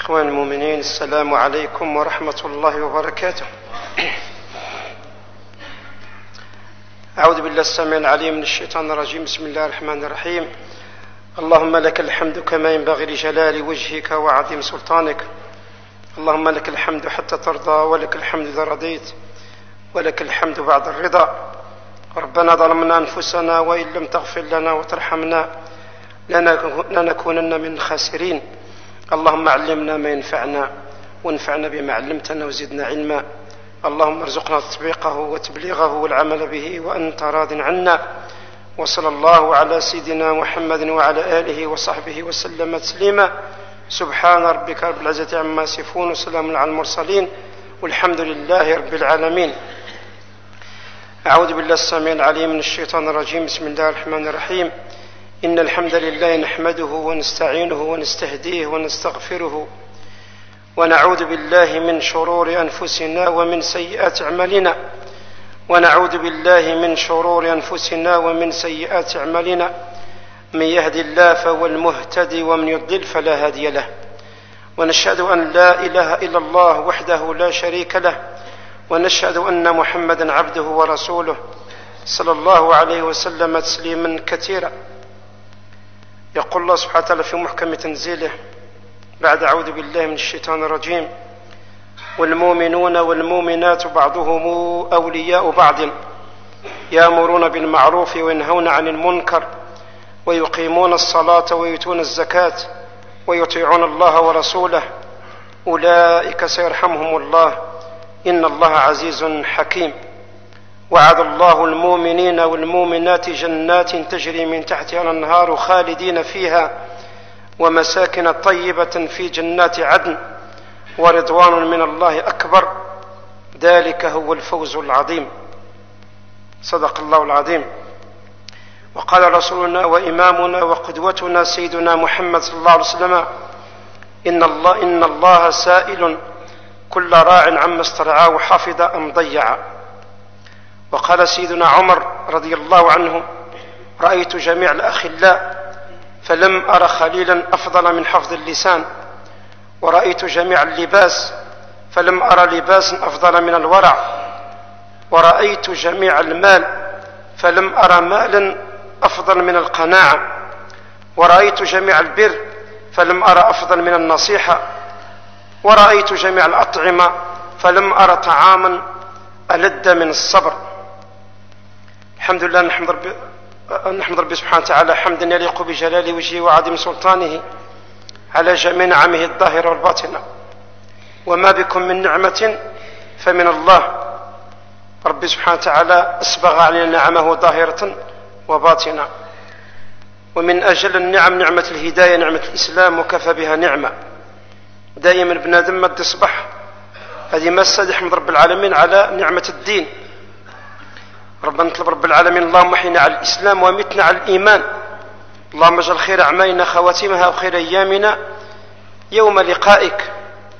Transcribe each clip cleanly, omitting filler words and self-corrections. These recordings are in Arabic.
إخوان المؤمنين، السلام عليكم ورحمة الله وبركاته. أعوذ بالله السميع العليم من الشيطان الرجيم. بسم الله الرحمن الرحيم. اللهم لك الحمد كما ينبغي لجلال وجهك وعظيم سلطانك. اللهم لك الحمد حتى ترضى، ولك الحمد إذا رضيت، ولك الحمد بعد الرضا. ربنا ظلمنا أنفسنا وإن لم تغفر لنا وترحمنا لنكونن من الخاسرين. اللهم علمنا ما ينفعنا وانفعنا بما علمتنا وزدنا علما. اللهم ارزقنا تطبيقه وتبليغه والعمل به وأنت راض عنا. وصلى الله على سيدنا محمد وعلى آله وصحبه وسلم تسليما. سبحان ربك رب العزة عما يصفون وسلام على المرسلين والحمد لله رب العالمين. أعوذ بالله السميع العليم من الشيطان الرجيم. بسم الله الرحمن الرحيم. إن الحمد لله نحمده ونستعينه ونستهديه ونستغفره ونعوذ بالله من شرور أنفسنا ومن سيئات أعمالنا من يهد الله فهو المهتدي ومن يضلل فلا هادي له. ونشهد أن لا إله إلا الله وحده لا شريك له، ونشهد أن محمدا عبده ورسوله صلى الله عليه وسلم تسليما كثيرا. يقول الله سبحانه وتعالى في محكم تنزيله بعد أعوذ بالله من الشيطان الرجيم: والمؤمنون والمؤمنات بعضهم أولياء بعض يأمرون بالمعروف وينهون عن المنكر ويقيمون الصلاة ويؤتون الزكاة ويطيعون الله ورسوله أولئك سيرحمهم الله إن الله عزيز حكيم. وعد الله المؤمنين والمؤمنات جنات تجري من تحتها الأنهار خالدين فيها ومساكن طيبة في جنات عدن ورضوان من الله أكبر ذلك هو الفوز العظيم. صدق الله العظيم. وقال رسولنا وإمامنا وقدوتنا سيدنا محمد صلى الله عليه وسلم: إن الله سائل كل راع عما استرعاه وحفظ أم ضيع. وقال سيدنا عمر رضي الله عنه: رأيت جميع الأخلاء فلم أر خليلا أفضل من حفظ اللسان، ورأيت جميع اللباس فلم أر لباسا أفضل من الورع، ورأيت جميع المال فلم أر مالا أفضل من القناعة، ورأيت جميع البر فلم أر أفضل من النصيحة، ورأيت جميع الأطعمة فلم أر طعاما ألذ من الصبر. الحمد لله، نحمد ربي سبحانه وتعالى حمدا يليق بجلال وجهه وعظيم سلطانه على جميع نعمه الظاهرة والباطنة. وما بكم من نعمة فمن الله. ربي سبحانه وتعالى أسبغ علينا نعمه ظاهرة وباطنة. ومن أجل النعم نعمة الهداية، نعمة الإسلام، وكفى بها نعمة. دائما بنادم ما تصبح هذه مسألة يحمد رب العالمين على نعمة الدين. ربنا نطلب رب العالمين: اللهم احينا على الإسلام ومتنا على الإيمان. اللهم اجعل خير أعمالنا خواتمها وخير أيامنا يوم لقائك.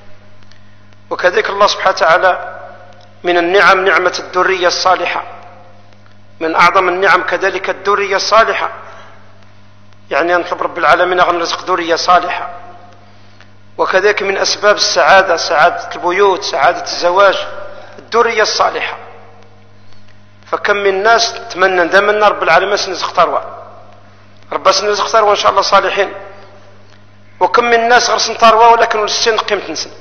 وكذلك الله سبحانه وتعالى من النعم نعمة الذرية الصالحة. من أعظم النعم كذلك الذرية الصالحة، يعني نطلب رب العالمين أن نرزق ذرية صالحة. وكذلك من أسباب السعادة، سعادة البيوت، سعادة الزواج، الذرية الصالحة. فكم من ناس تمنى دائما رب العالمين سنرزق ثروة، رب سنرزق ثروة إن شاء الله صالحين. وكم من ناس غرسن ثروة ولكن ولسين قيمة نسن،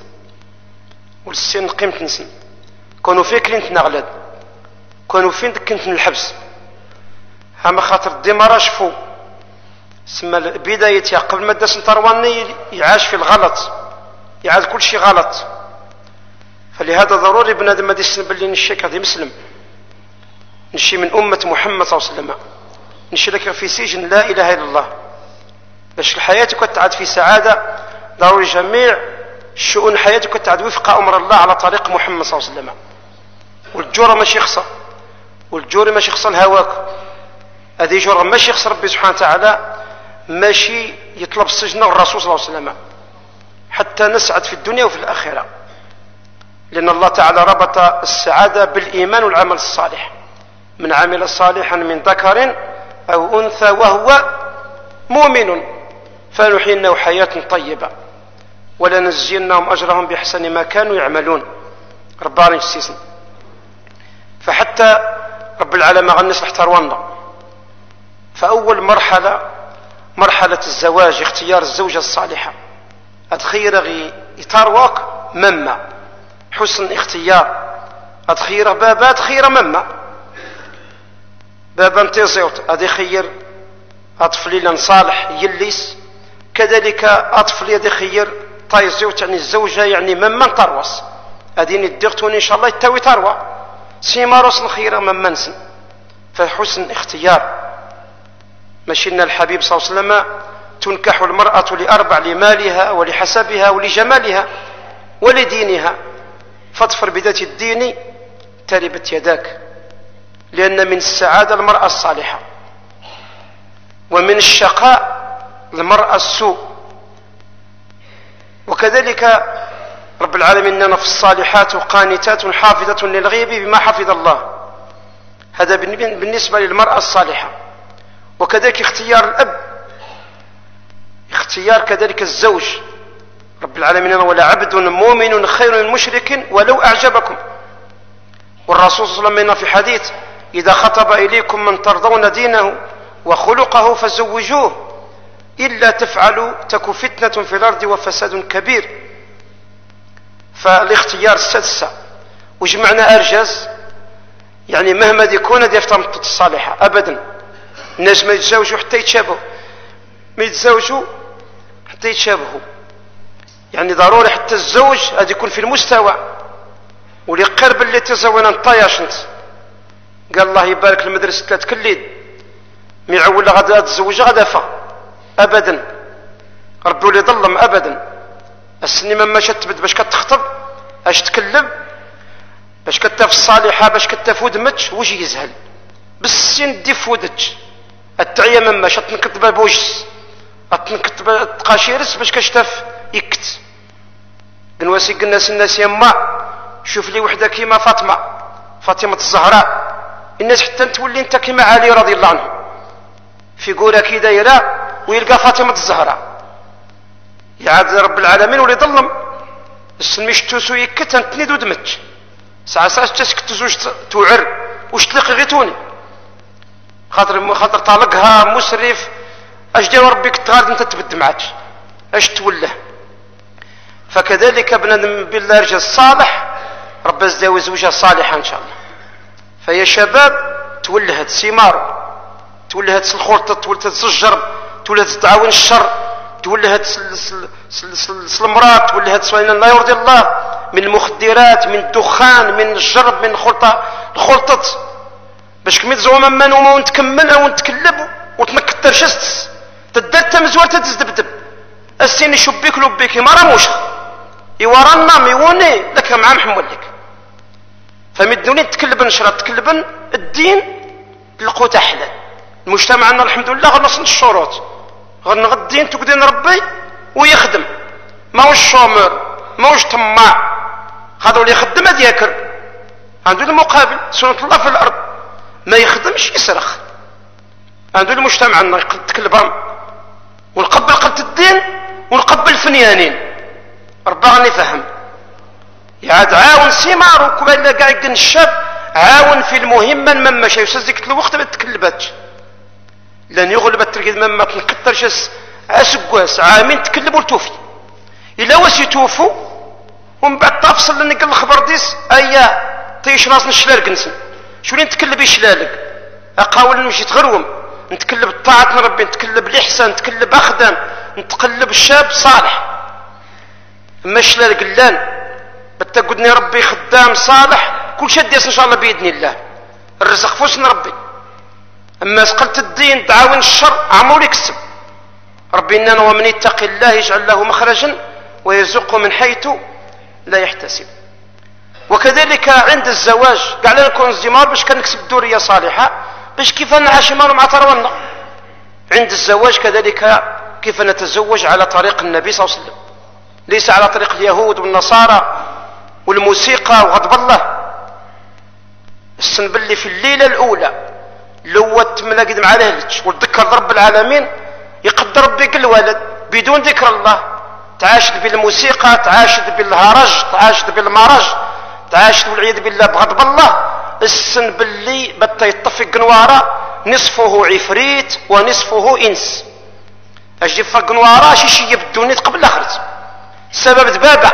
ولسين قيمة نسن، كونوا فين كلينت نغلد، كونوا فين كنت الحبس. هما خاطر ديما راشفوا سما بدايتها قبل ما داسن ثرواني يعاش في الغلط، يعاد كل شيء غلط. فلهذا ضروري بنادم ما ديش باللي نشيك هذه مسلم، نشي من أمة محمد صلى الله عليه وسلم، نشي لك في سجن لا إله إلا الله باش حياتك تعاد في سعادة. ضروري جميع شؤون حياتك تعاد وفق أمر الله على طريق محمد صلى الله عليه وسلم. والجورة ماشي خصة، والجوري ماشي خصة الهواك، هذه جورة ماشي خص ربي سبحانه وتعالى، ماشي يطلب السجن والرسول صلى الله عليه وسلم حتى نسعد في الدنيا وفي الآخرة. لأن الله تعالى ربط السعادة بالإيمان والعمل الصالح. من عمل صالحا من ذكر أو أنثى وهو مؤمن فنحيينه حياة طيبة ولنجزينهم أجرهم بأحسن ما كانوا يعملون. ربنا يجزينا. فحتى رب العالمين غنس احتروانا. فأول مرحلة الزواج اختيار الزوجة الصالحة. أتخير غي يتارواك مما حسن اختيار. أتخير بابا أتخير مما بابا انتظرت أدي خير أطفلي صالح يليس. كذلك أطفلي أدي خير طايزيوت يعني الزوجة يعني مما تروس أديني الدغتون إن شاء الله يتاوي تروى سيما رسن خيرا مما نسن. فحسن اختيار. مشينا الحبيب صلى الله عليه وسلم تنكح المرأة لأربع: لمالها ولحسبها ولجمالها ولدينها فاظفر بذات الدين تربت يداك. لأن من السعادة المرأة الصالحة، ومن الشقاء المرأة السوء. وكذلك رب العالمين إننا في الصالحات قانتات حافظة للغيب بما حفظ الله. هذا بالنسبة للمرأة الصالحة. وكذلك اختيار الأب، اختيار كذلك الزوج. رب العالمين ولا عبد مؤمن خير من مشرك ولو أعجبكم. والرسول صلى الله عليه وسلم في حديث: إذا خطب إليكم من ترضون دينه وخلقه فزوجوه إلا تفعلوا تك فتنة في الأرض وفساد كبير. فالاختيار السادسة وجمعنا أرجاز يعني مهما يكون هذه يفترض الصالحة أبدا. الناس ما يتزوجوا حتى يتشابهوا، ما يتزوجوا حتى يتشابهوا. يعني ضروري حتى الزوج هذا يكون في المستوى. واللي قرب اللي تزوجنا نطاياشنت قال الله يبارك المدرسة 3 كليد ما يعول غدا تزوج غدا فا ابدا. ربي ولي ظلم ابدا. السنه ما شتبد باش كتخطب اش تكلم باش كتف الصالحه باش كتف ودمج وش يزهل بالسين دي فودج التعيه مما شت نكتب بوجس اتنكتب تقاشيرس باش كشتف يكت قنواسي قلنا الناس يما شوف لي وحده كيما فاطمه الزهراء. الناس حتى تولي انت كيما علي رضي الله عنه في قوله كي دايره ويلقى فاطمه الزهراء. يعاد رب العالمين ولي ظلم السميش توسو يكت انتني ودمج ساعه تسكت زوج توعر واش تلقي غيتوني خاطر طالقها مسرف اش داير ربي كنت غادي انت تبد معاك اش تولى. فكذلك بنادم بالله رجل صالح رب يزداوي زوجها صالحه ان شاء الله. فيا شباب تولهت ثمار، تولهت الخلطه، تولهت الجرب، تولهت تعاون الشر، تولهت المرات، تولهت لا يرضي الله من المخدرات، من الدخان، من الجرب، من الخلطه باش كمي تزوم من ونتكملها ونتكلب وتنكتر شست تدات مزوار تتزدبدب السين شبيك لبيك ما رموش يورانا ميوني لك مع محمد لك. فمدوني تكلبن شرط تكلبن الدين القوت حلال. المجتمع عندنا الحمد لله غنصن الشروط غنغ الدين تقدين ربي ويخدم ماهوش شومر ماهوش طماع. هذا اللي يخدم هذا ياكل عنده المقابل سنة الله في الأرض ما يخدمش يسرخ. عنده المجتمع عندنا تكلبهم ونقبل قلت الدين ونقبل فنيانين ربنا يفهم. يعاد عاون سيمار وكما كاع يقن الشاب عاون في المهمة مما شي يسزك الوقت ما تكلباتش لن يغلب التركيز مما تنكترش اسكواس عامين تكلبوا لتوفي الا واش يتوفوا ومن بعد تفصل لني قال الخبر ديس ايا تيش راسنا الشلال كنسن شو اللي نتكلب يشلالك اقاول نمشي تغروم نتكلب الطاعة ربي نتكلب الاحسان نتكلب اخدم نتقلب الشاب صالح اما الشلال قلان بتقدني ربي خدام صالح كل شيء ديس ان شاء الله باذن الله الرزق فوسن ربي. اما سقلت الدين تعاون الشر عمول يكسب ربي اننا ومن يتقي الله يجعل له مخرجا ويرزقه من حيث لا يحتسب. وكذلك عند الزواج قاع لا نكون زمار باش كنكسب ذريه صالحه باش كيف نعيش مع ترونا. عند الزواج كذلك كيف نتزوج على طريق النبي صلى الله عليه وسلم ليس على طريق اليهود والنصارى والموسيقى وغضب الله. السنبلي في الليله الاولى لو تملاقد مع اهلك وتذكر رب العالمين يقدر ربي كل ولد بدون ذكر الله تعاشد بالموسيقى، تعاشد بالهرج، تعاشد بالمرج، تعاشد والعياذ بالله بغضب الله. السن باللي بتا يطفي قنواره نصفه عفريت ونصفه انس. اجي في قنواره شي بالدنيا قبل الاخرة. سبب دبابه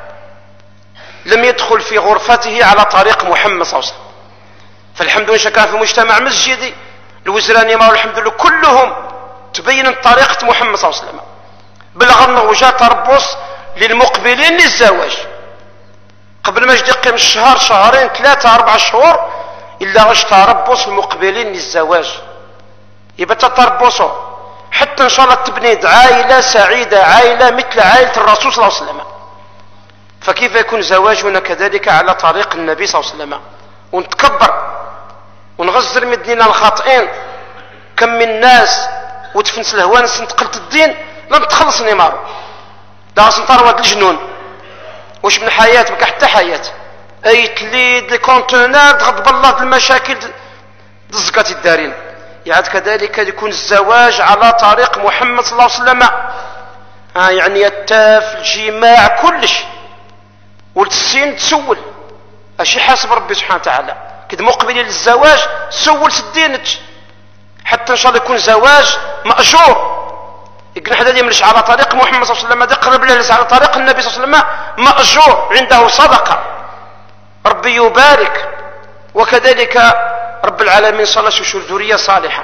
لم يدخل في غرفته على طريق محمد صلى الله عليه وسلم. فالحمد لله كان في مجتمع مسجدي الوزراني ما الحمد لله كلهم تبين طريقة محمد صلى الله عليه وسلم. بلغ انه جاء تربص للمقبلين للزواج قبل ما يجي يقيم الشهر شهرين 3 4 شهور الا واش تربص المقبلين للزواج. يبقى تتربصوا حتى ان شاء الله تبني عائله سعيده، عائله مثل عائله الرسول صلى الله عليه وسلم. فكيف يكون زواجنا كذلك على طريق النبي صلى الله عليه وسلم؟ ونتكبر ونغزر مدينة الخاطئين. كم من ناس وتفنس الهوانس انتقلت الدين لم تخلص نيمارو داس نطرواد الجنون. واش من حياة بك حتى حياة اي تليد الكونتونار تغضب الله المشاكل دزقات الدارين. يعني كذلك يكون الزواج على طريق محمد صلى الله عليه وسلم. يعني التاف الجماع كلش والسين تسول اشي حسب ربي سبحانه وتعالى. كد مقبلين للزواج سول سدينك حتى ان شاء الله يكون زواج ماجور. يقول حدا يملش على طريق محمد صلى الله عليه وسلم هذا قرب له على طريق النبي صلى الله عليه وسلم ماجور عنده صدقه ربي يبارك. وكذلك رب العالمين صلى الله عليه وسلم ذريه صالحه.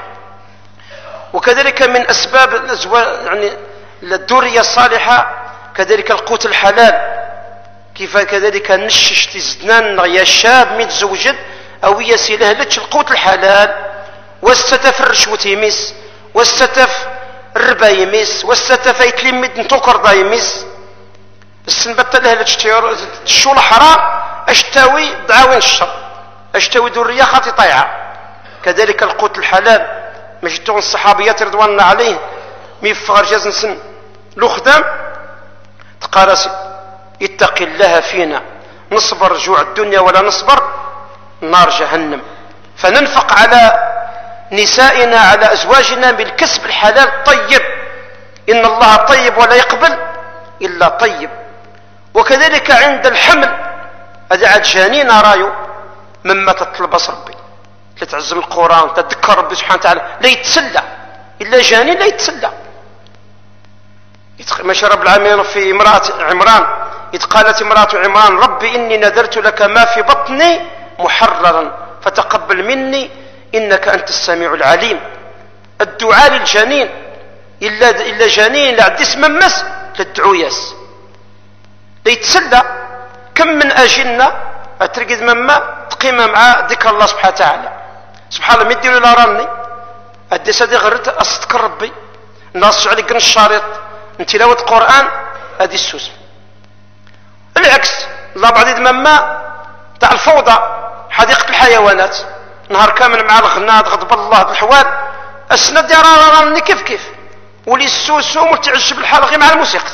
وكذلك من اسباب الازواج يعني الذريه الصالحه كذلك القوت الحلال. كيف كذلك نشش تزدنان يا شاب متزوجد او يسيلهلتش القوت الحلال واستتف الرشوة يميس واستتف الربا يميس واستتف يتلمد نتوكر دا يميس السنبت لهلتش الشو الحرام اشتاوي دعاوين الشر اشتاوي ذرية خاطي طيعة. كذلك القوت الحلال مجدون الصحابيات رضوان الله عليه ميفغر جاز نسن لو خدام تقارسي اتق الله فينا نصبر جوع الدنيا ولا نصبر نار جهنم. فننفق على نسائنا على أزواجنا بالكسب الحلال الطيب. إن الله طيب ولا يقبل إلا طيب. وكذلك عند الحمل هذا عاد جانين رايو مما تتلبس ربي تتعزم القرآن تتذكر ربي سبحانه وتعالى لا يتسلى إلا جانين لا يتسلى. مشى رب العالمين في امرأة عمران إذ قالت امرأة عمران ربي إني نذرت لك ما في بطني محررا فتقبل مني إنك أنت السميع العليم. الدعاء للجنين إلا جنين لا عد اسم مس تدعو ياس ليتسلى. كم من أجنة أترقد مما تقيم مع ذكر الله سبحانه وتعالى. سبحان الله مدير لا راني أدي سادي غرت أصدق ربي الناس عليك الشريط من تلاوة القرآن هذه السوس. العكس لا بعد مما تاع الفوضى حديقة الحيوانات نهار كامل مع الغناد غضب الله بالحوال السند راني كيف ولي السوسوم وتعجب الحال غير مع الموسيقى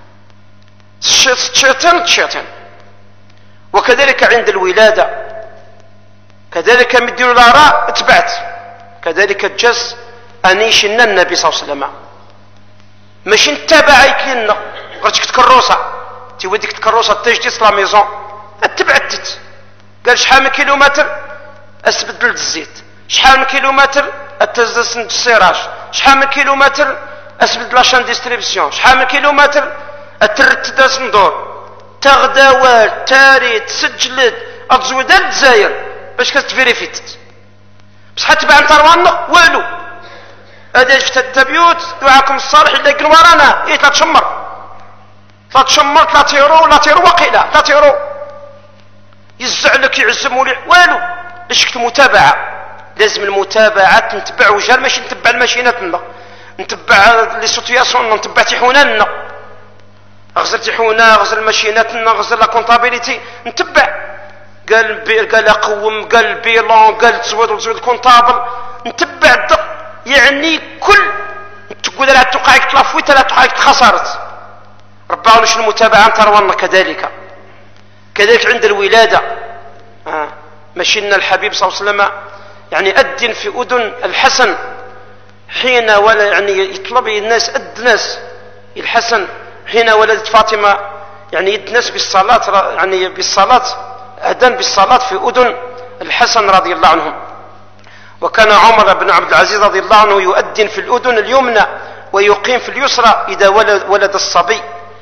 تشيطان. وكذلك عند الولادة كذلك مدير الآراء اتبعت كذلك الجس أنيشنا النبي صلى الله عليه وسلم ماشي نتابع يكلنا غرتك تكروسة توديك تكروسة تجديس لا ميزون اتبعتت قال شحال من كيلومتر اسبدل الزيت شحال من كيلومتر اتزدس السيراج شحال من كيلومتر اسبدل لاشان ديستريبسيون شحال من كيلومتر اترتد الصندور تغداوال تاري تسجلت اتزود الجزائر باش كتفيريفيت بصح تبع نتروانا والو هذا شفت التبيوت دعاكم الصالح اللي يقول ورانا ايه 3 شمر 3 يورو لا تيرو وقيله 3 يورو يزع لك يعزموا لي والو. اش كنت متابعه لازم المتابعه نتبع وجهال ماشي نتبع الماشينات نتبع لي سيتوياسيون نتبع تيحوننا غزل تيحونا غزل الماشينات غزل لا كونطابيليتي نتبع قال قوم قال بيلون قال تزويد كونطابل نتبع الدق يعني كل تقول لا تقعك تلافويت لا تقعك خسرت ربنا وش المتابعه تروانا. كذلك عند الولاده مشينا الحبيب صلى الله عليه وسلم يعني أذن في أذن الحسن حين ولا يعني يطلب الناس الناس الحسن حين ولدت فاطمة يعني يدنس بالصلاة، يعني بالصلاة، أذن بالصلاة في أذن الحسن رضي الله عنهم. وكان عمر بن عبد العزيز رضي الله عنه يؤذن في الأذن اليمنى ويقيم في اليسرى إذا ولد الصبي.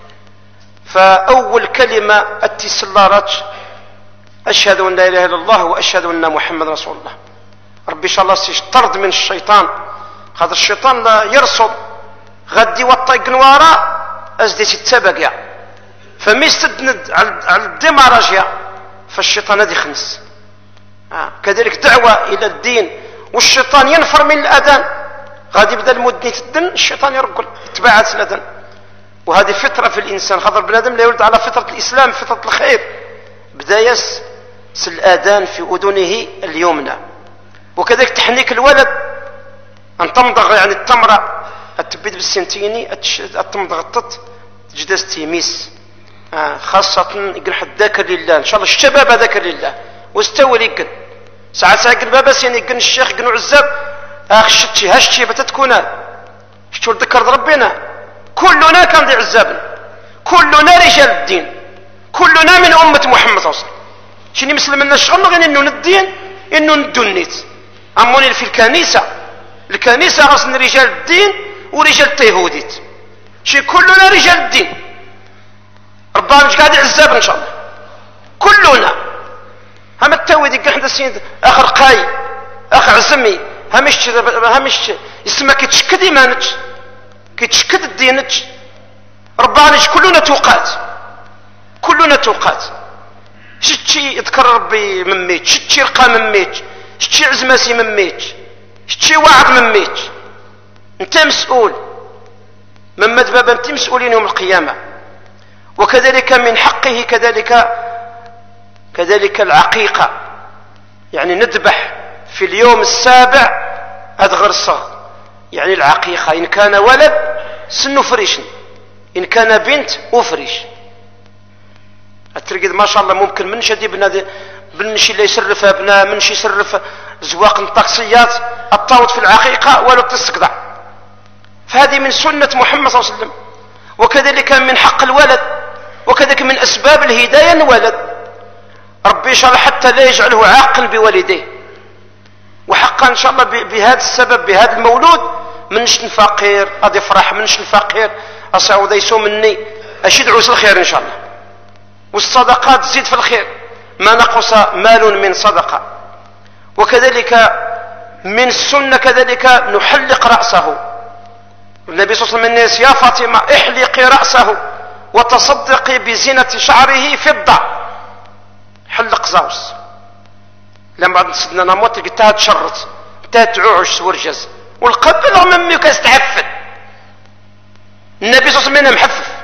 فأول كلمة التسلارات أشهد أن لا إله إلا الله وأشهد أن محمد رسول الله. ربي إن شاء الله سيطرد من الشيطان، هذا الشيطان لا يرصد غدي وطيق نوارا أزدي تتبقى فميستدند على الدمارجيا، فالشيطان هذا يخنس. كذلك دعوة إلى الدين والشيطان ينفر من الأذان، غادي يبدا المدني تدن الشيطان يرقل تبعت الأذان. وهذه فطرة في الإنسان، خاطر بنادم لا يولد على فطرة الإسلام، فطرة الخير. بدا يس الآذان في أذنه اليمنى. وكذلك تحنيك الولد أن تمضغ يعني التمرة التبيد بالسنتيني التمضغ التط تجدس تيميس، خاصة يقنح الذاكر لله. إن شاء الله الشباب ذاكر لله واستوى ليقن ساعة ساعة البابا يعني يقن الشيخ يقنوا عزاب شتي هاشتي بتتكون شتو ذكر ربنا. كلنا كان ذي عزابنا، كلنا رجال الدين، كلنا من أمة محمد صلى الله عليه وسلم. شنو مسلم لنا الشغل غير إنه الدين إنه ندنيت أموني في الكنيسة غصن رجال الدين ورجال التيهوديت. شي كلنا رجال الدين، ربنا مش قاعد عزاب إن شاء الله كلنا. هم التويدي قاعد السيد آخر قاي آخر عزمي همش اسمها كتشكد إيمانك كتشكد الدينك. ربنا كلنا توقات، كلنا توقات. شتي يذكر ربي من ميت، شتي رقى من ميت، شتي عزماسي من ميت، شتي واعظ من ميت. انت مسؤول مما دبابا انت مسؤولين يوم القيامة. وكذلك من حقه كذلك العقيقة، يعني نذبح في اليوم السابع أدغر الصغر، يعني العقيقة إن كان ولد سنو فريش، إن كان بنت أفريش. الترقيد ما شاء الله ممكن من شدي بنشي اللي يسرف ابناء، منشي يسرف زواق الطقسيات الطاوت في العقيقة ولو تستقطع. فهذه من سنة محمد صلى الله عليه وسلم. وكذلك من حق الولد، وكذلك من أسباب الهداية الولد. ربي إن شاء الله حتى لا يجعله عاقل بوالديه. وحقا إن شاء الله بهذا السبب بهذا المولود منش الفقير غادي يفرح، منش الفقير أصعود يسو مني أشد عوس الخير إن شاء الله. والصدقات تزيد في الخير، ما نقص مال من صدقة. وكذلك من السنة كذلك نحلق رأسه. النبي صلى الله عليه وسلم الناس يا فاطمة احلقي رأسه وتصدقي بزينة شعره فضة. حلق زاوس لما بعد سيدنا نموت قلتها تشرت تعوش سورجز والقبل رغم امي كاستحفل. النبي صلى الله عليه وسلم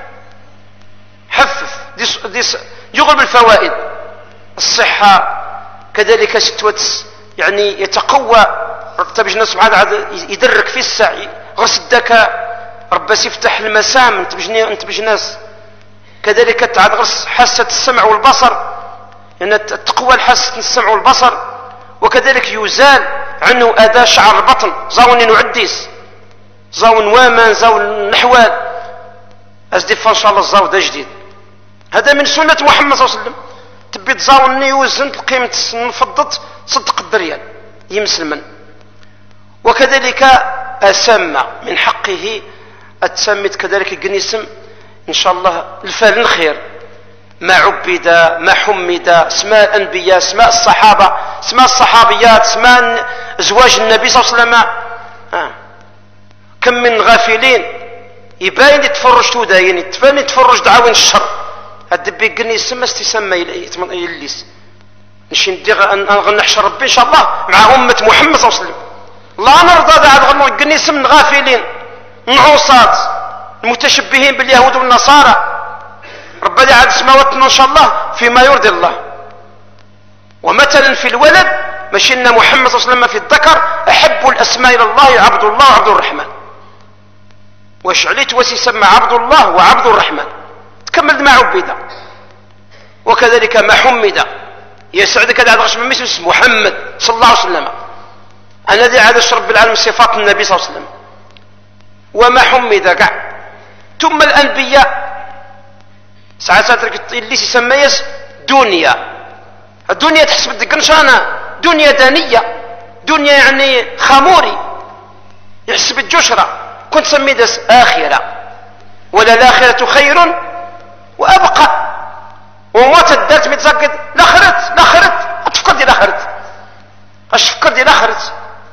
حفف ديس يغلب الفوائد، الصحة كذلك ستوتس يعني يتقوى. تبج الناس سبحانه يدرك في السعي غرس الذكاء، ربس يفتح المسام انت بج ناس. كذلك تعاد غرس حاسة السمع والبصر، لأن يعني تقوى الحاسة السمع والبصر. وكذلك يزال عنه أداة شعر البطن، زاون نعديس زاون وامان زاون نحوال أزدفا إن شاء الله الزاو ده جديد. هذا من سنة محمد صلى الله عليه وسلم. تبي تزاون يوزن قيمة نفضت صدق الدريال يمسلمن. وكذلك أسمى من حقه أتسمت كذلك قنيسم إن شاء الله الفال الخير، ما عبد ما حمد، اسماء الأنبياء، اسماء الصحابة، اسماء الصحابيات، اسماء زواج النبي صلى الله عليه وسلم. كم من غافلين يباين يتفرج توداين يتبان يتفرج دعاوين الشر. الدبي قلني يسمى استسمى يليس نشي نحشر ربي إن شاء الله مع أمة محمد صلى الله عليه وسلم. لا نرضى ذا قلني يسمى غافلين نعوصات المتشبهين باليهود والنصارى. ربنا عاد سماواتنا إن شاء الله فيما يرضي الله. ومثلا في الولد مشينا محمد صلى الله عليه وسلم في الذكر أحب الأسماء إلى الله عبد الله وعبد الرحمن. واش عليت وسيسمى عبد الله وعبد الرحمن تكمل مع عبيدة. وكذلك ما حمد يسعدك هذا غش من اسم محمد صلى الله عليه وسلم. أنا ذي عاد رب العالمين صفات النبي صلى الله عليه وسلم. وما حمد كاع ثم الأنبياء ساعات اللي يسمى دنيا. الدنيا تحسب الدقنشانة دنيا دانية، دنيا يعني خموري يحسب الجشرة، كنت سمي داس آخرة، ولا الآخرة خير وأبقى. وموت الدارت متزقد لاخرت أتفكر دي لاخرت، اش فكر دي لاخرت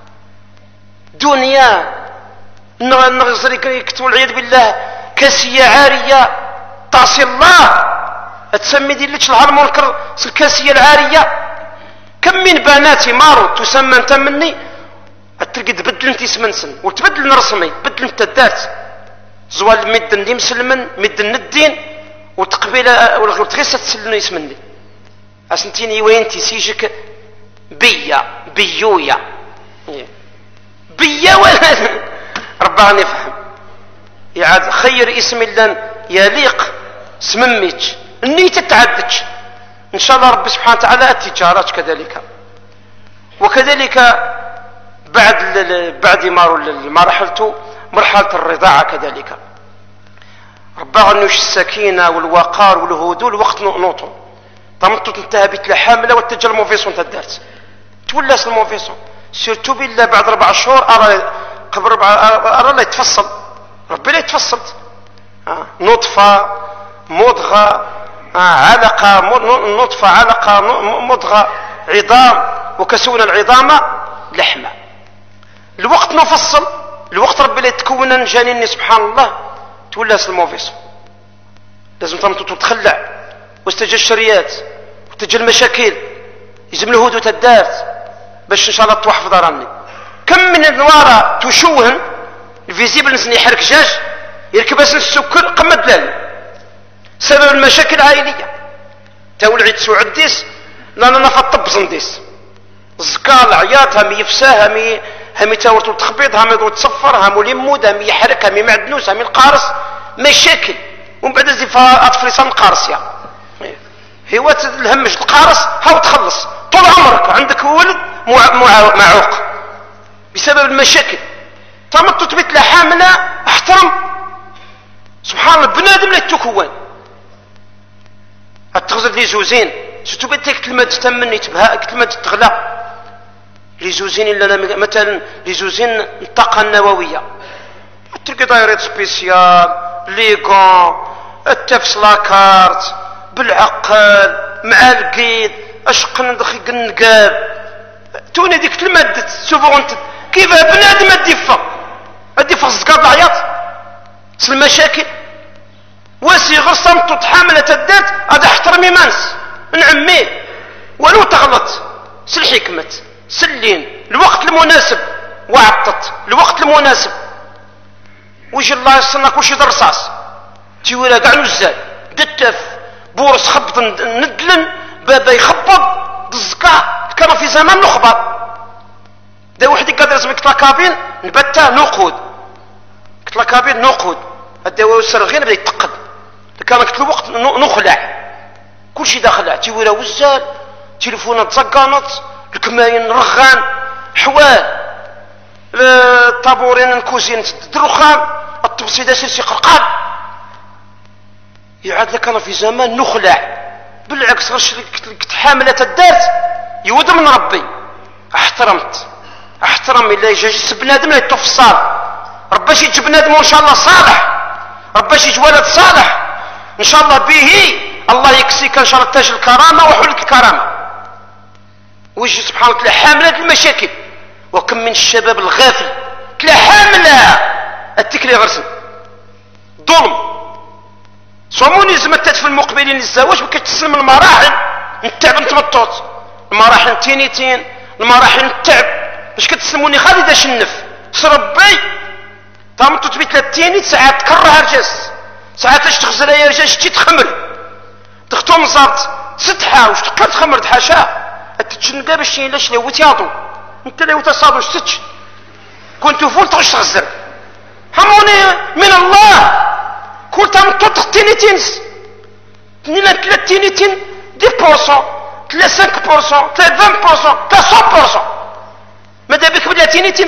دنيا نغزر يكتبوا العياذ بالله كاسية عارية تعصي الله، تسمي دي ليش الهر منكر الكاسية العارية. كم من بنات مارو تسمى انت مني تلقى تبدل انت اسمنسن وتبدل رسمي بدل انت الدارت زوال مدن دي مسلمن مدن الدين وتقبل وتغيس تسلني اسمني اسنتيني وين تسيجك بيويا ولا ربنا نفهم يعاد خير اسم لن يليق سمميتش اني تتعددش ان شاء الله رب سبحانه وتعالى التجارات كذلك. وكذلك بعد مرحلة الرضاعة كذلك ربنا غنوش السكينة والوقار والهدوء الوقت نوطو طمطو تنتهى بيت حاملة وتجل الموفيسون تدارت تولاس الموفيسون سيرتو بالله بعد 4 شهور قبل 4 لا يتفصل ربي لا يتفصل نطفة مضغة علقة نطفة علقة مضغة عظام وكسون العظام لحمة. الوقت نفصل الوقت ربي لا يتكون جانين سبحان الله تولاس الموفيسون لازم تتخلع واستجى الشريات وتجي المشاكل يجب الهدوء تدارت باش ان شاء الله توحفظ راني. كم من النوارة تشوهن الفيزيبل نسني يحرك جاج يركب اسن السكر قمة دلال سبب المشاكل العائلية تولعي تسوعديس لانا نفطب زنديس الزكاة العياط هم يفساه هم تاورتو التخبيط هم يدو تصفر هم يمود هم يحرك هم معدنوس هم القارص مشاكل ومن بعد زيفا اطفال لسان قارص يا هو الهمش القارص هاو تخلص طول عمرك عندك ولد معوق بسبب المشاكل تمطت تبت له حامله احترم سبحان الله بنادم لا تكون التغزل لي زوزين ستو بنتك كلمه تتمني تبها كلمه تغلى لي زوزين الا مثلا لي زوزين الطاقه النوويه تلقى دايرات سبيسيال ليغون التفس لاكارت بالعقل مع القيد اشق ندخي النقاب توني ديك المادة سوفونت كيف بنادم الدفا الزقاط العياط المشاكل واسي غرصمتو تحاملة الدات هذا احترمي مانس نعميه ولو تغلط الحكمة سلين الوقت المناسب وعطت الوقت المناسب ويجي الله يصنك وش يدرصاص تيولا قاع نزال دتف بورس خبط ندلن بابا يخبط الزكاة كانوا في زمان نخبط دا وحدي قادر اسمك كابين نبتا نقود كابين نقود الدواء السرغين بدا يتقد كان قلت له وقت نخلع كل شيء داخل تيولا وزال تليفونات تزقانط الكماين رغان حوال الطابورين الكوزين الرخام التبصيدة سيسي قرقاب يعاد لك انا في زمان نخلع بالعكس غش حاملة الدارت يود من ربي احترم اللي يجي بنادم لا يتفصل رباش يجي بنادم ان شاء الله صالح رباش يجي ولد صالح ان شاء الله به الله يكسيك ان شاء الله تاج الكرامة وحلك الكرامة ويجي سبحان الله تلا حاملة المشاكل وكم من الشباب الغافل تلا حاملة التكلي غرسن ظلم صوموني زمتات في المقبلين للزواج وكي تسلم المراحل نتعب نتمطوط المراحل تينيتين المراحل نتعب باش كتسلموني خالد شنف سربي تامتو تبي 30 ساعات تكرهها رجاس ساعات اش تغزل يا رجاس تجي تخمر تختو مزارت ستحا واش تقدر تخمر تحاشا تتشنقا باش لاش لو تياضو انت لو تصادو ستش كنت فول تغش تغزل هموني من الله كل تامتو تختينيتينس تنين 30 10% تلا 5% تلا 20% تلا 100% ماذا بك بلا تينيتين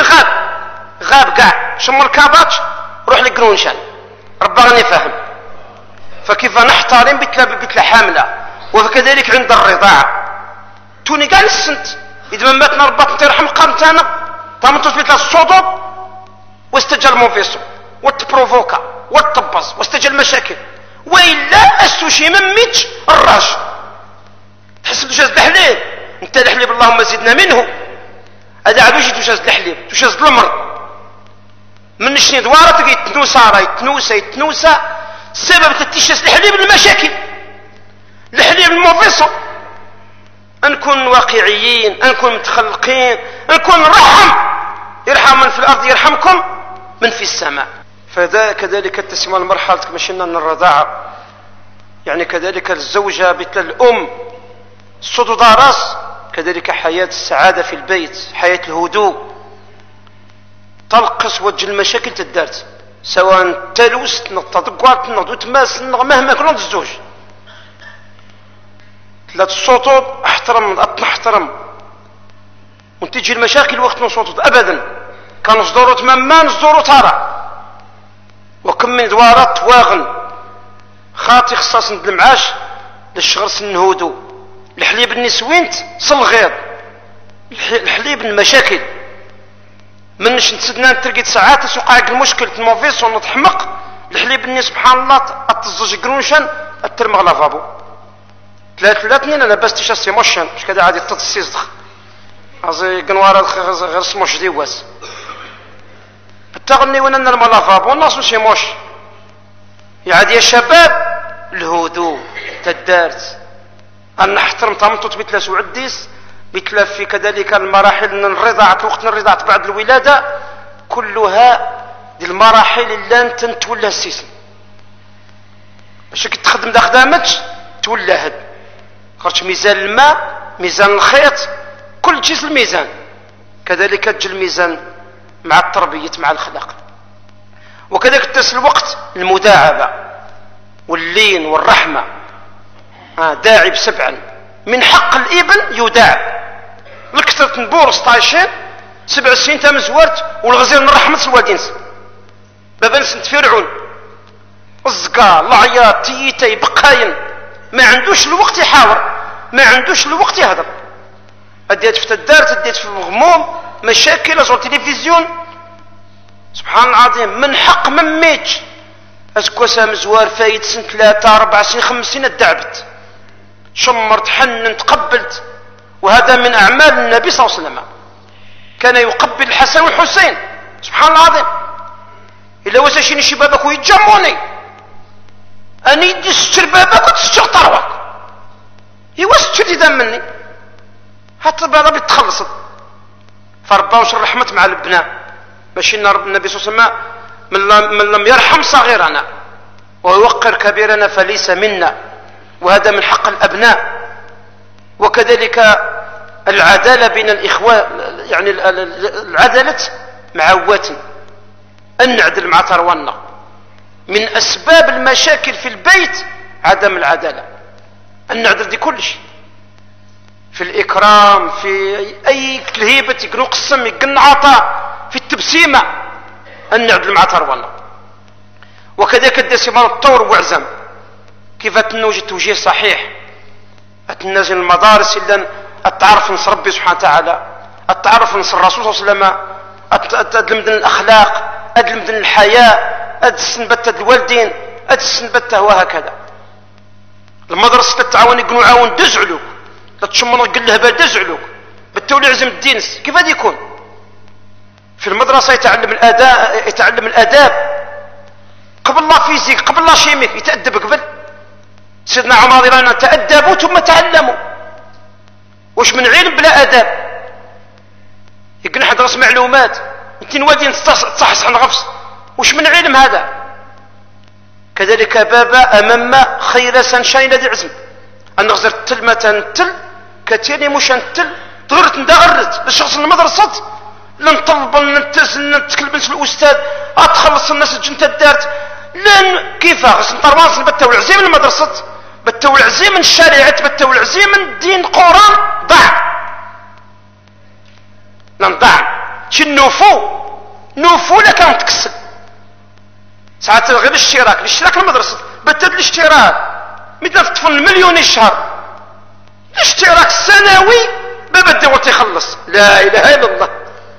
غاب كاع شم الكاباتش روح للقرونشان ربنا يفهم فكيف نحترم بتلا حاملة. وكذلك عند الرضاعة توني كاع السنت إذا ما ماتنا رباط ترحم قامتانا تامنتوش بتلا الصدود واستجل موفيسو والتبروفوكا والتبص واستجل مشاكل. وإلا أستوشي من ميتش الراجل تحس بجاز الحليب انت الحليب اللهم زدنا منه. هذا عبيش تجاز الحليب تجاز المرض من شني دوارة تلقى يتنوسى سبب تتشاز الحليب المشاكل الحليب الموفيسو. نكون واقعيين نكون متخلقين نكون يرحم من في الأرض يرحمكم من في السماء. فذا كذلك التسمى المرحلة مشينا من الرضاعة يعني كذلك الزوجة مثل الأم صدود راس كذلك حياة السعادة في البيت حياة الهدوء تلقص وجه المشاكل تدارت سواء تلوس تنطق تنضو تماس مهما كان الزوج لا الصوتود احترم وتجي المشاكل وقت نصوتود ابدا كان صدورو تماما صدورو ترى وكم من دوارات واغن خاطي خصاص ند المعاش للشغل سنهودو الحليب النسوينت صلغير الحليب المشاكل منش نتسدنا ترقيت ساعات تسوقعك المشكل تموفيس ونتحمق الحليب الني سبحان الله التزج قرونشان الترمغ لافابو ثلاثنين انا بس تشاسي موشن مش كذا عادي تتصيصدخ ازي قنوار غير سموش ديواس التغني ونن الملافابو والناس مش موش يعاد يا شباب الهدوء تدارت ان نحترم طامطوط بتلا سعديس بتلا في كذلك المراحل من الرضاعة وقت الرضاعة بعد الولادة كلها دي المراحل اللي انت تولى السيسم باش كي تخدم دا خدامتش تولى هد خرج ميزان الماء ميزان الخيط كل جزء الميزان كذلك تجي الميزان مع التربية مع الخلاق. وكذلك تسل الوقت المداعبة واللين والرحمة داعب سبعا من حق الابن يداعب لكثرة نبور 16 7 سنين تم زوارت والغزير من رحمة الوالدين بابا نسنت فرعون الزقا العياط تيتي بقاين ما عندوش الوقت يحاور ما عندوش الوقت يهضر اديت في الدار تديت في الغموم مشاكل ازور تلفزيون سبحان العظيم من حق من ميتش اسكو سام زوار فايد سنة 3 4 سنين 5 سنين دعبت شمرت حنن تقبلت. وهذا من اعمال النبي صلى الله عليه وسلم كان يقبل الحسن والحسين سبحان الله العظيم الا وساشيني شبابك ويتجموني اني يدي ستر بابك وتستر طروك ايوا ستر اذا مني حتى بابا بتخلصت فربا وش الرحمة مع الابناء ماشي النبي صلى الله عليه وسلم من لم يرحم صغيرنا ويوقر كبيرنا فليس منا. وهذا من حق الابناء. وكذلك العدالة بين الاخوة يعني العدالة مع واتن ان نعدل مع تروانا من اسباب المشاكل في البيت عدم العدالة ان نعدل دي كل شيء في الإكرام في أي الهيبة يكون قسم يكون عطاء في التبسيمة أن نعدل مع تروانا. وكذلك الدسمان الطور وعزم كيف تنوجد توجيه صحيح أتنازل المدارس إلا التعرف نص ربي سبحانه وتعالى التعرف نص الرسول صلى الله عليه وسلم أدلمدن الأخلاق أدلمدن الحياة أدسنبت الوالدين أدسنبت وهكذا. المدرسة تتعاون يقولوا عاون دزعلوك لا تشمر قل له دزعلوك بالتولي عزم الدين كيف هذا يكون في المدرسة يتعلم الآداب قبل الله فيزيك قبل الله شيميك يتأدب قبل سيدنا عمر رضي الله عنه تأدبوا ثم تعلموا واش من علم بلا آداب يقول نحن درس معلومات انتين وادين تصحصح نغفص واش من علم هذا. كذلك بابا أمام خير سنشاين الذي عزم أن نغزر التل متى نتل كتيري مش نتل تغرت ندغرت للشخص المدرسة لنطلب نتزل نتكلم في الأستاذ أتخلص الناس الجنت الدارت لأن كيف غس نطرواس بتو العزيم من المدرسة بتو العزيم من الشريعة بتو العزيم من الدين القرآن ضاع لن ضاع شي نوفو لك نتكسل ساعات غير الاشتراك المدرسة بتد الاشتراك مثل تطفن المليون الشهر، الاشتراك السنوي باب الدول تيخلص. لا اله الا الله.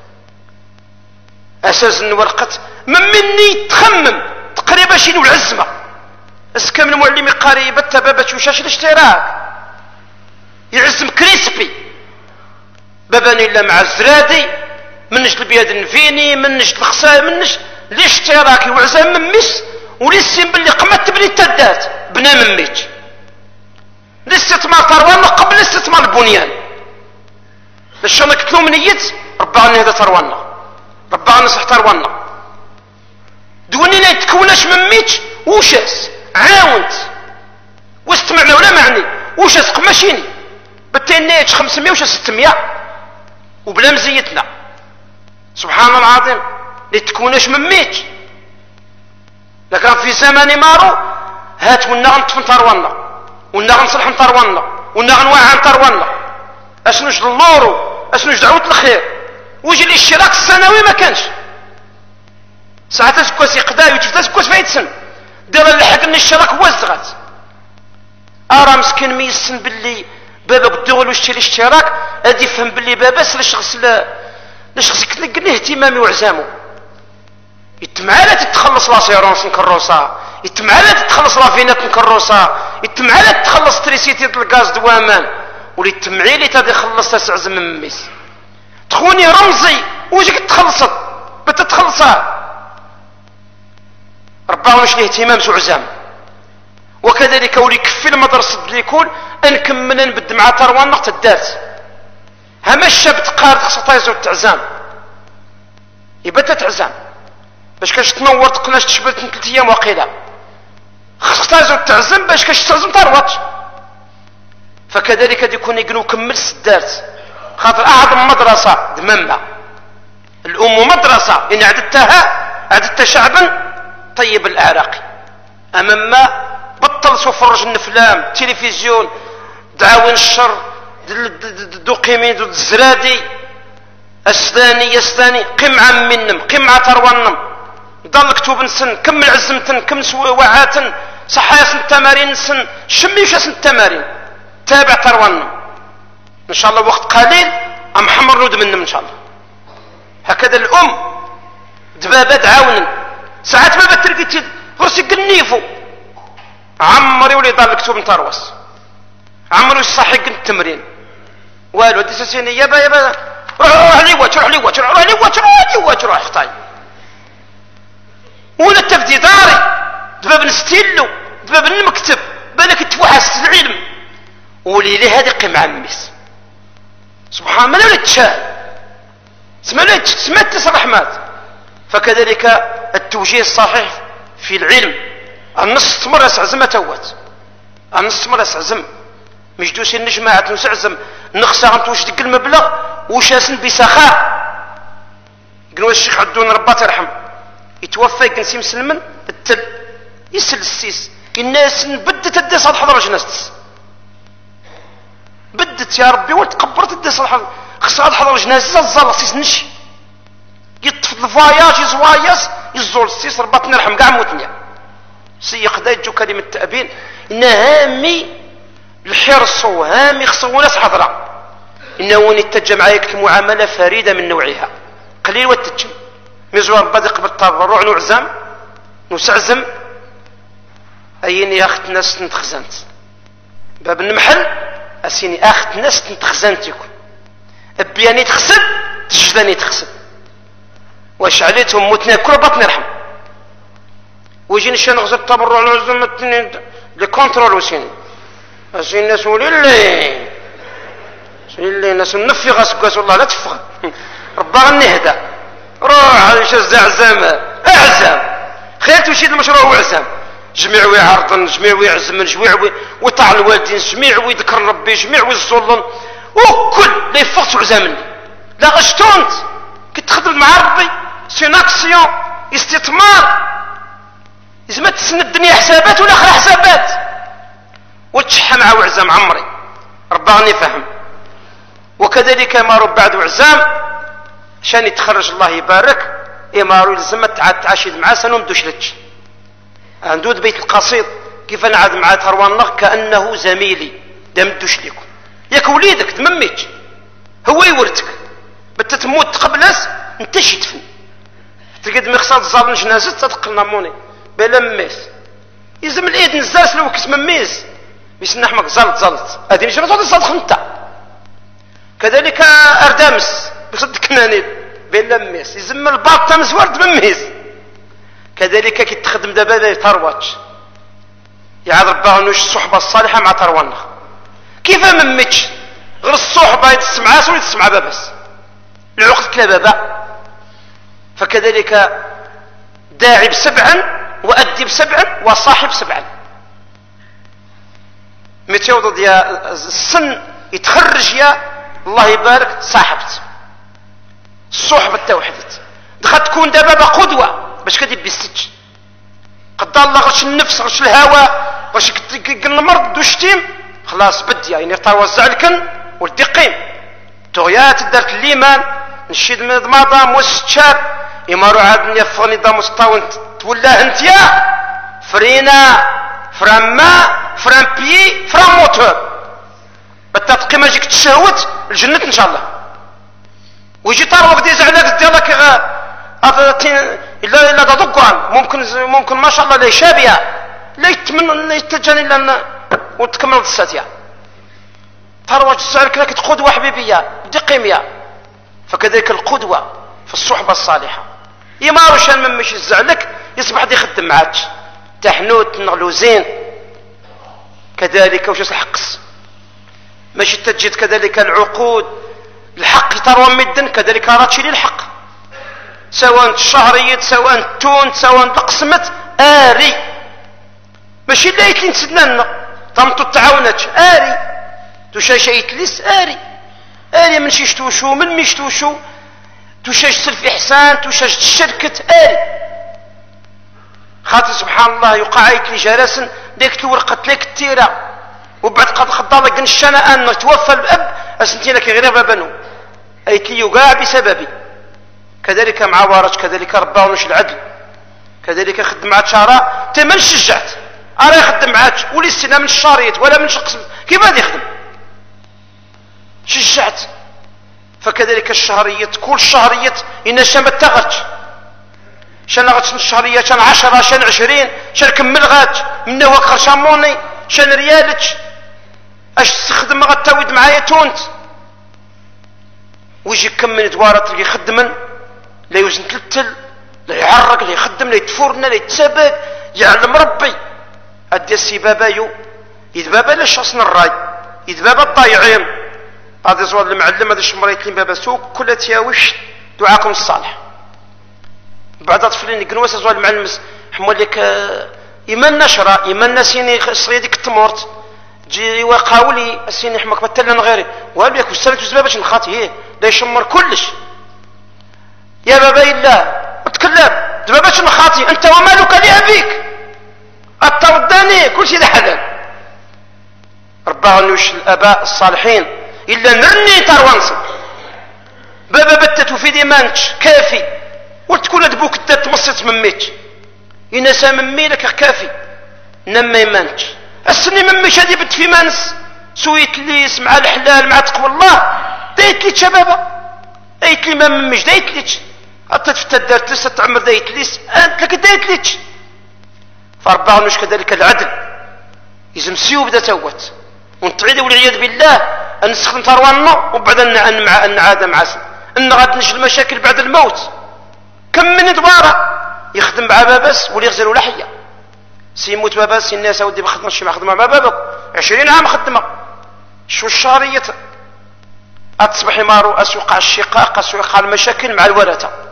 اساسا ورقه من مني تخمم تقريبا شي العزمه اسكم المعلم قريبه بابا وشاش الاشتراك يعزم كريسبي باباني الا مع الزرادي من نجد البياد النفيني من نجد الخصايا من نجد الاشتراكي وعزام من ميس ولسين باللي قمت بني تدات بنا من ميت الاستثمار تروانا قبل استثمار البنيان. الشام كتلو من يد ربعنا هذا تروانا ربعنا صح تروانا دوني لا يتكوناش من ميت وشاس عاونت واستمعنا ولا معني وشاس قماشيني بالتالي 500 وش 600 وبلا مزيتنا سبحان الله العظيم لتكوناش من ميت. لكن في زمان مارو هات ونا غنطفن تروانا ونا غنصلح تروانا ونا غنوعى تروانا اش نوجد اللورو اش نوجد دعوة الخير ويجي الاشتراك السنوي ما كانش ساعات سكواس يقدا يتفتا سكواس ما يتسن دابا لحق ان الاشتراك هو الزغات ارى مسكين ميسن باللي بابا الدول واشتري الاشتراك هادي يفهم باللي بابا لشخص يتلقى اهتمامي وعزامه يتمعالا تتخلص لاسيرونس نكروسا يتمعالا تتخلص لافينات نكروسا يتمعالا تتخلص تريسيتي الغاز دوامان ولي التمعيلي تادي خلص تسعز من ميس تخوني رمزي وجيك تخلصت بتتخلصها ربما مش الاهتمام سو عزام. وكذلك ولي كفي المدرسة اللي يكون انكمل نبد مع تروان نقطة الدارس هما الشاب تقارد خصطايزو التعزام يبقى تتعزام باش كاش تنور تقناش تشبت 3 ايام وقيله خصطايزو التعزم باش كاش تعزم تروات. فكذلك يكون يقنو كمل الدارس خاطر اعظم مدرسة دمامة الام مدرسة ان عددتها شعبا طيب الاعراقي امام ما بطل سفرج الافلام التلفزيون دعاوين الشر دوقيمين دو الزرادي السلاني قم عم منم قم عتروانم ضل كتوب نسن كم عزمتن كم وعاتن صحايا سن التمارين نسن شمي وش سن التمارين تابع تروانم ان شاء الله وقت قليل ام حمر نود منم ان شاء الله. هكذا الام دبابة تعاون ساعات ما بتلقيتي فرسي قنيفو عمري ولي ضل كتوب نتروس عمري صحي قن التمرين والو دي سيني يابا روح لي واتر اختاي ولا تفدي داري دباب نستيلو دباب المكتب بالك توحس العلم ولي لي هذه قيم عميس سبحان الله ولا تشاء سمعت رحمات. فكذلك التوجيه الصحيح في العلم النص مرة سعزم توت النص مرة سعزم مش دوسي النجماعة نسعزم نخسر انتوش دق المبلغ وشاسن بسخاء قالوا الشيخ عدون ربات يرحم يتوفى يقنسي مسلمن التل يسل السيس الناس بدت الدس على حضرج ناس بدت يا ربي وتقبرت الدس على خسر حضرج ناس زال السيس نشي يطفض الفاياج يزواياس يزول السيس ربات نرحم قاع موتنيا سيق دا يجو كلمة التأبين إن هامي الحرص هامي خصو ناس حضرة إنه ونتجم عليك المعاملة فريدة من نوعها قليل والتجم مزوار بدق بالتضرع نعزم نسعزم أيني أخت ناس نتخزنت باب المحل أسيني أخت ناس نتخزنت يكون أبياني تخسد تجداني تخسد واش عليتهم موتنا كل بطن يرحم ويجيني شان غزل التبرع نعزم التنين لكونترول وسيني أسيني الناس ولي اللي الناس نفي غاسكواس والله لا تفغ ربا غنهدى روح على شاز اعزام اعزام خير تمشي المشروع وعزام جميع ويعرضن جميع ويعزمن جميع ويطاع الوالدين جميع ويذكر ربي جميع ويصلن وكل لا يفقت عزامني لا غشتونت كي تخدم مع ربي سيناكسيون استثمار لازم تسند الدنيا حسابات والاخره حسابات وتشحى مع وعزام عمري ربا غني فهم. وكذلك مارو بعد وعزام شان يتخرج الله يبارك مارو لازم تعاشد معاه سنوم دوشلتش عندود بيت القصيد كيف نعاد مع تروانغ كأنه زميلي دمدوش ليكم ياك وليدك تمميت هو يورثك بتا تموت قبلاس انت شي تفن تلقى مخصات الزار جنازه تدقلنا موني بلا ميس يزم الايد نزاس لو كس مميز بيسنا حمك زلط هذه مش غتعود تصدق انت كذلك اردامس بصدق كنانيل بلا ميس يزم الباط تمز ورد مميز كذلك كي تخدم دابا ترواتش يعاد ربها نوش الصحبه الصالحه مع تروانغ كيف مميتش غير الصحبه يتسمع سولي تسمع باباس العقد كلا بابا فكذلك داعي بسبعا وأدي بسبعا وصاحب سبعا متى يوضد يا السن يتخرج يا الله يبارك صاحبت الصحبة التوحدت دخلت تكون دابا قدوة باش كدي بيستج قد الله غش النفس غش الهوى غش قلنا مرض دوشتيم خلاص بدي يعني توزع لكن والدقيم تغيات دارت الليمان نشيد من ضماضة موسشاب يمارو عاد نيفغني دا مستوى تولاه انتيا فرينا فرما فران بي فران موتور بالتدقي ما جيك تشهوت الجنة ان شاء الله ويجي طاروك دي زعلك ديالك الا تدقوا ممكن ما شاء الله لا يشابيها لا يتمنى لا يتجاني لنا وتكمل الساتيا طاروك زعلك لك قدوة حبيبية دقيمية فكذلك القدوة في الصحبة الصالحة يمارو شان من مش يزعلك يصبح دي يخدم معاك تحنوت نغلوزين كذلك وش الحقس ماشي تجد كذلك العقود الحق تروى مدن كذلك راتشي للحق سواء الشهرية سواء التون سواء القسمت آري ماشي لا يتلين سدنا طمتو التعاونات آري تشاشا يتلس آري من شيشتوشو من ميشتوشو تشاش سلف إحسان تشاش الشركة خاطر سبحان الله يوقع لي جراسا ديك ورقة لك التيرة وبعد قد خضالك نشانا أن توفى الأب أسنتينا كي غير بابنو أيت لي يوقع بسببي كذلك مع وارج كذلك رباونش العدل كذلك خدم معك شهرا تمن شجعت أرى يخدم معك ولي السنة من الشاريت ولا من شقص كيف هذا يخدم شجعت فكذلك الشهرية كل شهرية إن شان بتغرج شان غتش الشهرية شان 10 شان 20 شان كمل غات منه وكر شاموني شان ريالك اش تخدم غتاود معايا تونت ويجي كم من دوارة تلقي خدما لا يوزن تلتل لا يعرق لا يخدم لا يتفورن لا يتسابق يعلم ربي ادي السبابايو يذبابا للشخص الراي يذبابا الضايعين هذا زوال المعلم هذا الشمريت لي بابا سوق كل تياوش دعاكم الصالح بعد طفلين يقنوا زوال المعلم حمول لك ايمان نشره ايمان ناسيني صريدك التمورت جي وقاولي السيني حمك بتلنا غيري وقال لك وسالت زبابه باش نخاطي هي لا يشمر كلش يا بابا الله اتكلم زبابه باش نخاطي انت ومالك لابيك الترداني كل شيء حلال رباه نوش الاباء الصالحين الا نرني تروانصب بابا بتت في ديمانش كافي وتكون دبوك تمصيت مميت ينسى ممي لك كافي نما يمانش السني ممي شادي بت في مانس سويت ليس مع الحلال مع تقوى الله دايت لي شبابه دايت لي ما مميش دايت ليش عطيت في التدار تسع تعمر دايت ليس انت لك دايت ليش فاربعه مش كذلك العدل يزم سيو بدا توت ونتعيد والعياذ بالله ان نسخن ترواننا وبعد ان نعاد معسل ان غاد نجي المشاكل بعد الموت كم من دواره يخدم مع باباس واللي يغزلوا لحيه سيموت باباس الناس ودي بخدمه شي ما خدمه مع بابك 20 عام خدمه شو الشهريه اتصبح مارو اسوق الشقاق اسوق المشاكل مع الورثه